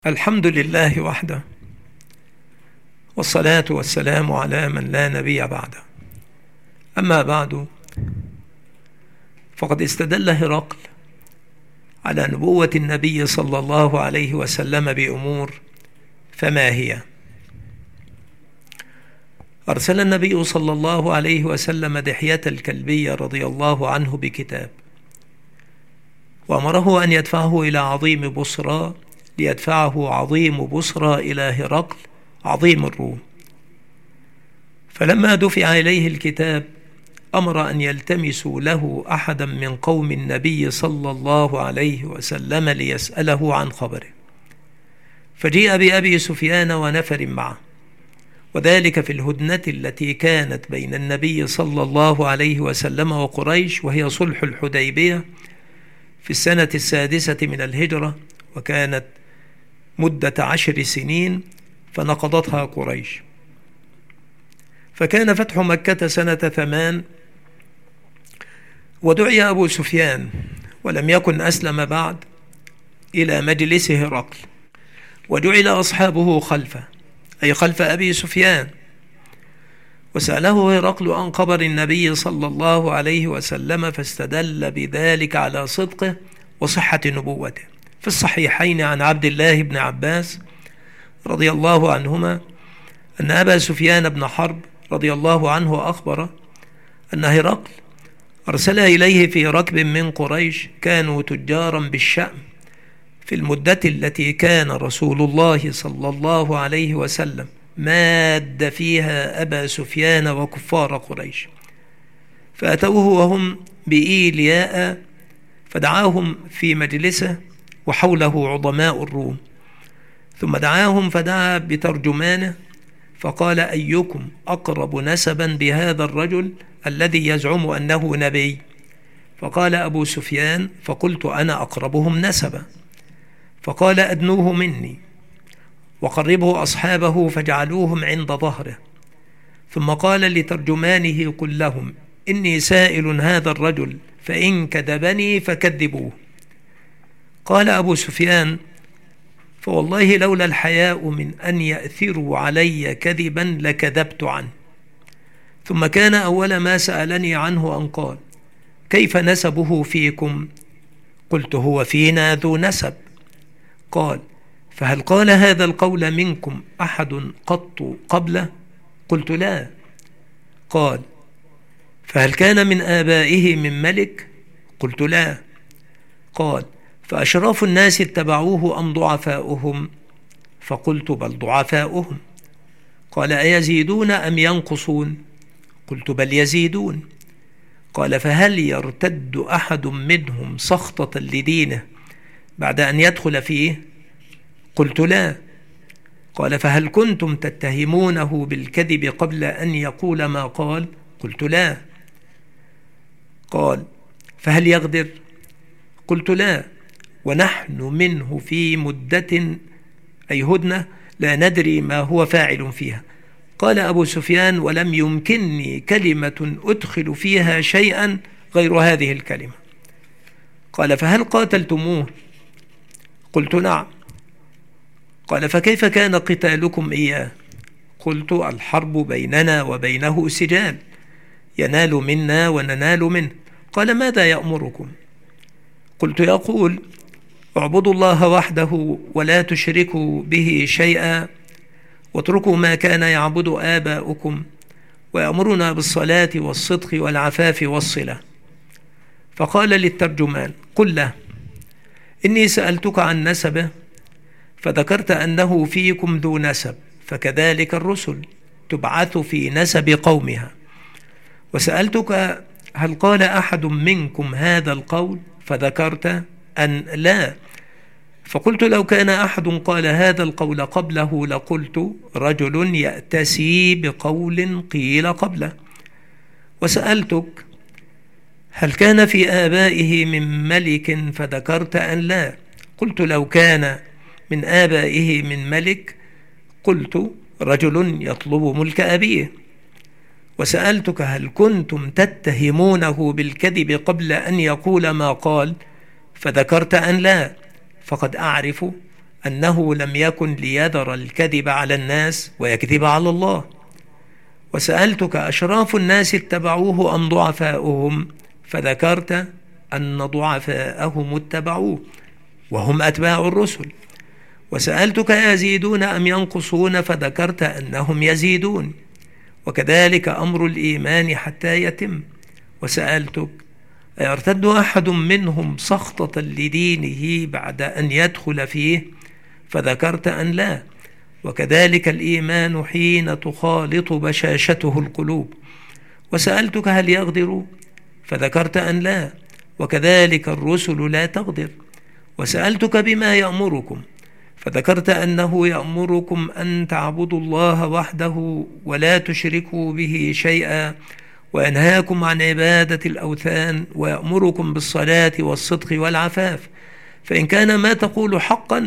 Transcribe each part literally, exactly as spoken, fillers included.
الحمد لله وحده، والصلاة والسلام على من لا نبي بعده. أما بعد، فقد استدل هرقل على نبوة النبي صلى الله عليه وسلم بأمور، فما هي؟ أرسل النبي صلى الله عليه وسلم دحية الكلبي رضي الله عنه بكتاب، وأمره أن يدفعه إلى عظيم بصرى، ليدفعه عظيم بصرى إلى هرقل عظيم الروم. فلما دفع إليه الكتاب أمر أن يلتمسوا له أحدا من قوم النبي صلى الله عليه وسلم ليسأله عن خبره. فجيء بأبي سفيان ونفر معه، وذلك في الهدنة التي كانت بين النبي صلى الله عليه وسلم وقريش، وهي صلح الحديبية في السنة السادسة من الهجرة، وكانت مدة عشر سنين فنقضتها قريش. فكان فتح مكة سنة ثمان، ودعي أبو سفيان ولم يكن أسلم بعد إلى مجلس هرقل، وجعل أصحابه خلفه، أي خلف أبي سفيان. وسأله هرقل عن خبر النبي صلى الله عليه وسلم، فاستدل بذلك على صدقه وصحة نبوته. في الصحيحين عن عبد الله بن عباس رضي الله عنهما أن أبا سفيان بن حرب رضي الله عنه أخبر أن هرقل أرسل إليه في ركب من قريش كانوا تجارا بالشأم في المدة التي كان رسول الله صلى الله عليه وسلم ماد فيها أبا سفيان وكفار قريش، فأتوه وهم بإيلياء فدعاهم في مجلسه وحوله عظماء الروم، ثم دعاهم فدعا بترجمانه فقال: أيكم أقرب نسبا بهذا الرجل الذي يزعم أنه نبي؟ فقال أبو سفيان: فقلت أنا أقربهم نسبا. فقال: أدنوه مني وقربه أصحابه فجعلوهم عند ظهره. ثم قال لترجمانه: قل لهم إني سائل هذا الرجل، فإن كذبني فكذبوه. قال أبو سفيان: فوالله لولا الحياء من أن يأثروا علي كذبا لكذبت عنه. ثم كان أول ما سألني عنه أن قال: كيف نسبه فيكم؟ قلت: هو فينا ذو نسب. قال: فهل قال هذا القول منكم أحد قط قبله؟ قلت: لا. قال: فهل كان من آبائه من ملك؟ قلت: لا. قال: فأشراف الناس اتبعوه أم ضعفاؤهم؟ فقلت: بل ضعفاؤهم. قال: أيزيدون أم ينقصون؟ قلت: بل يزيدون. قال: فهل يرتد أحد منهم سخطة لدينه بعد أن يدخل فيه؟ قلت: لا. قال: فهل كنتم تتهمونه بالكذب قبل أن يقول ما قال؟ قلت: لا. قال: فهل يغدر؟ قلت: لا، ونحن منه في مدة أي هدنة لا ندري ما هو فاعل فيها. قال أبو سفيان: ولم يمكنني كلمة أدخل فيها شيئا غير هذه الكلمة. قال: فهل قاتلتموه؟ قلت: نعم. قال: فكيف كان قتالكم إياه؟ قلت: الحرب بيننا وبينه سجال، ينال منا وننال منه. قال: ماذا يأمركم؟ قلت: يقول: اعبدوا الله وحده ولا تشركوا به شيئا، واتركوا ما كان يعبد آباؤكم، ويأمرنا بالصلاة والصدق والعفاف والصلة. فقال للترجمان: قل له إني سألتك عن نسبه فذكرت أنه فيكم ذو نسب، فكذلك الرسل تبعث في نسب قومها. وسألتك هل قال أحد منكم هذا القول؟ فذكرت أن لا. فقلت: لو كان أحد قال هذا القول قبله لقلت رجل يأتسي بقول قيل قبله. وسألتك هل كان في آبائه من ملك؟ فذكرت أن لا. قلت: لو كان من آبائه من ملك قلت رجل يطلب ملك أبيه. وسألتك هل كنتم تتهمونه بالكذب قبل أن يقول ما قال؟ فذكرت أن لا. فقد أعرف أنه لم يكن ليذر الكذب على الناس ويكذب على الله. وسألتك أشراف الناس اتبعوه أم ضعفاؤهم؟ فذكرت أن ضعفاءهم اتبعوه وهم أتباع الرسل. وسألتك يزيدون أم ينقصون؟ فذكرت أنهم يزيدون، وكذلك أمر الإيمان حتى يتم. وسألتك أيرتد أحد منهم سخطة لدينه بعد أن يدخل فيه؟ فذكرت أن لا، وكذلك الإيمان حين تخالط بشاشته القلوب. وسألتك هل يغدر؟ فذكرت أن لا، وكذلك الرسل لا تغدر. وسألتك بما يأمركم؟ فذكرت أنه يأمركم أن تعبدوا الله وحده ولا تشركوا به شيئا، وينهاكم عن عبادة الأوثان، ويأمركم بالصلاة والصدق والعفاف. فإن كان ما تقول حقا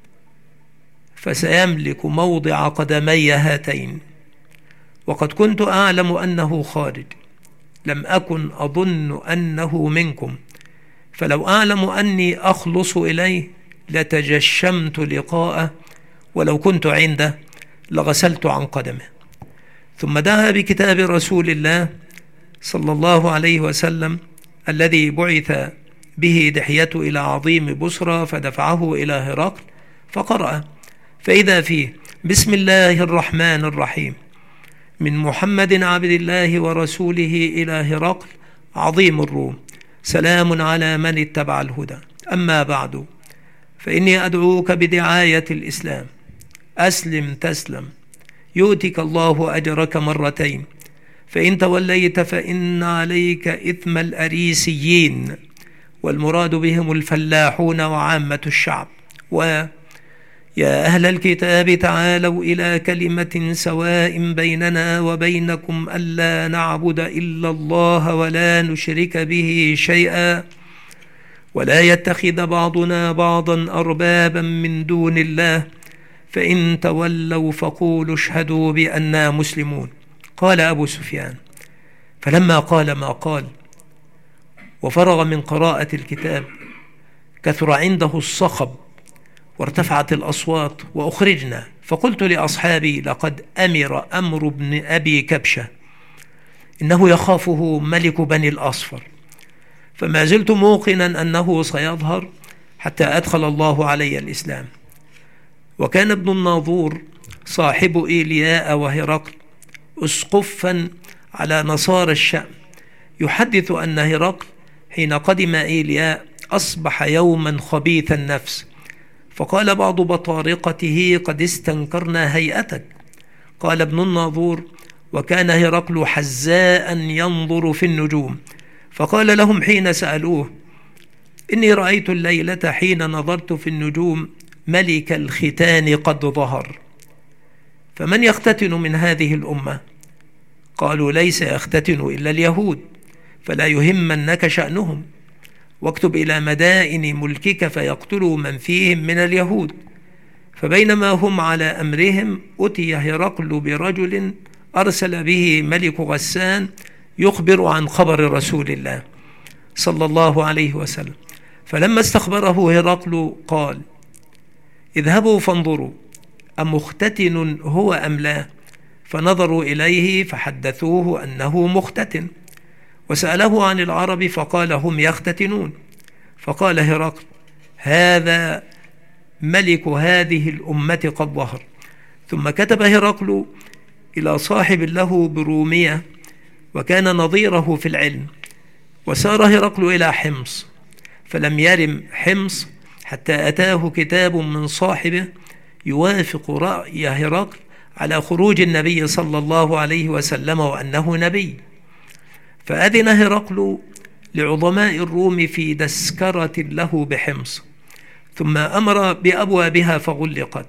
فسيملك موضع قدمي هاتين. وقد كنت أعلم أنه خارج، لم أكن أظن أنه منكم، فلو أعلم أني أخلص إليه لتجشمت لقاءه، ولو كنت عنده لغسلت عن قدمه. ثم دعا بكتاب رسول الله صلى الله عليه وسلم الذي بعث به دحيته إلى عظيم بصرى، فدفعه إلى هرقل فقرأ، فإذا فيه بسم الله الرحمن الرحيم من محمد عبد الله ورسوله إلى هرقل عظيم الروم، سلام على من اتبع الهدى. أما بعد، فإني أدعوك بدعاية الإسلام، أسلم تسلم يؤتك الله أجرك مرتين، فإن توليت فإن عليك إثم الأريسيين، والمراد بهم الفلاحون وعامة الشعب. ويا أهل الكتاب تعالوا إلى كلمة سواء بيننا وبينكم ألا نعبد إلا الله ولا نشرك به شيئا، ولا يتخذ بعضنا بعضا أربابا من دون الله، فإن تولوا فقولوا اشهدوا بأننا مسلمون. قال أبو سفيان، فلما قال ما قال وفرغ من قراءة الكتاب كثر عنده الصخب وارتفعت الأصوات وأخرجنا، فقلت لأصحابي لقد أمر أمر بن أبي كبشة إنه يخافه ملك بني الأصفر، فما زلت موقنا أنه سيظهر حتى أدخل الله علي الإسلام. وكان ابن الناظور صاحب إيلياء وهرقل أسقفا على نصارى الشام، يحدث أن هرقل حين قدم إيلياء أصبح يوما خبيث النفس، فقال بعض بطارقته قد استنكرنا هيئتك. قال ابن الناظور، وكان هرقل حزاء ينظر في النجوم، فقال لهم حين سألوه، إني رأيت الليلة حين نظرت في النجوم ملك الختان قد ظهر، فمن يختتن من هذه الأمة؟ قالوا ليس يختتن إلا اليهود، فلا يهمنك شأنهم، واكتب إلى مدائن ملكك فيقتلوا من فيهم من اليهود. فبينما هم على أمرهم أتي هرقل برجل أرسل به ملك غسان يخبر عن خبر رسول الله صلى الله عليه وسلم. فلما استخبره هرقل قال، اذهبوا فانظروا أمختتن هو أم لا؟ فنظروا إليه فحدثوه أنه مختتن، وسأله عن العرب فقال هم يختتنون. فقال هرقل، هذا ملك هذه الأمة قد ظهر. ثم كتب هرقل إلى صاحب له برومية وكان نظيره في العلم، وسار هرقل إلى حمص، فلم يرم حمص حتى أتاه كتاب من صاحبه يوافق رأي هرقل على خروج النبي صلى الله عليه وسلم وأنه نبي. فأذن هرقل لعظماء الروم في تذكرة له بحمص، ثم أمر بأبوابها فغلقت،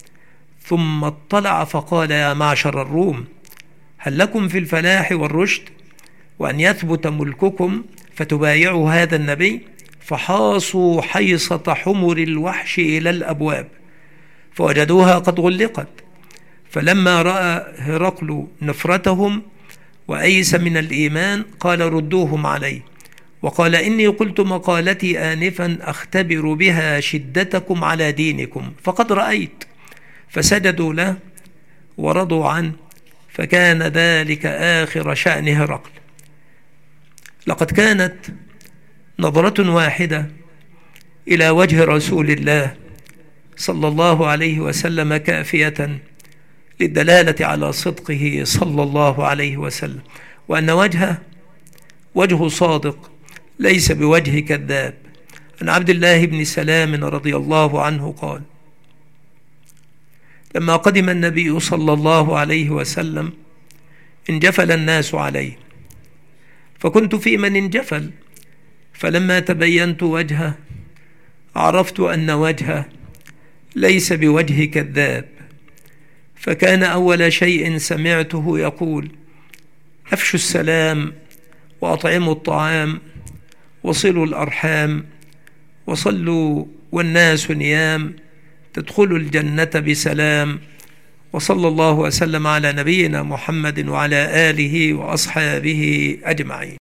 ثم اطلع فقال، يا معشر الروم، هل لكم في الفلاح والرشد وأن يثبت ملككم فتبايعوا هذا النبي؟ فحاصوا حيصة حمر الوحش إلى الأبواب فوجدوها قد غلقت. فلما رأى هرقل نفرتهم وأيس من الإيمان قال ردوهم علي. وقال: إني قلت مقالتي آنفا أختبر بها شدتكم على دينكم، فقد رأيت. فسجدوا له ورضوا عنه، فكان ذلك آخر شأن هرقل. لقد كانت نظرة واحدة إلى وجه رسول الله صلى الله عليه وسلم كافية للدلالة على صدقه صلى الله عليه وسلم، وأن وجهه وجه صادق ليس بوجه كذاب. عن عبد الله بن سلام رضي الله عنه قال: لما قدم النبي صلى الله عليه وسلم انجفل الناس عليه، فكنت في من انجفل، فلما تبينت وجهه عرفت أن وجهه ليس بوجه كذاب، فكان أول شيء سمعته يقول: أفشوا السلام وأطعموا الطعام وصلوا الأرحام وصلوا والناس نيام تدخلوا الجنة بسلام. وصلى الله وسلم على نبينا محمد وعلى آله وأصحابه أجمعين.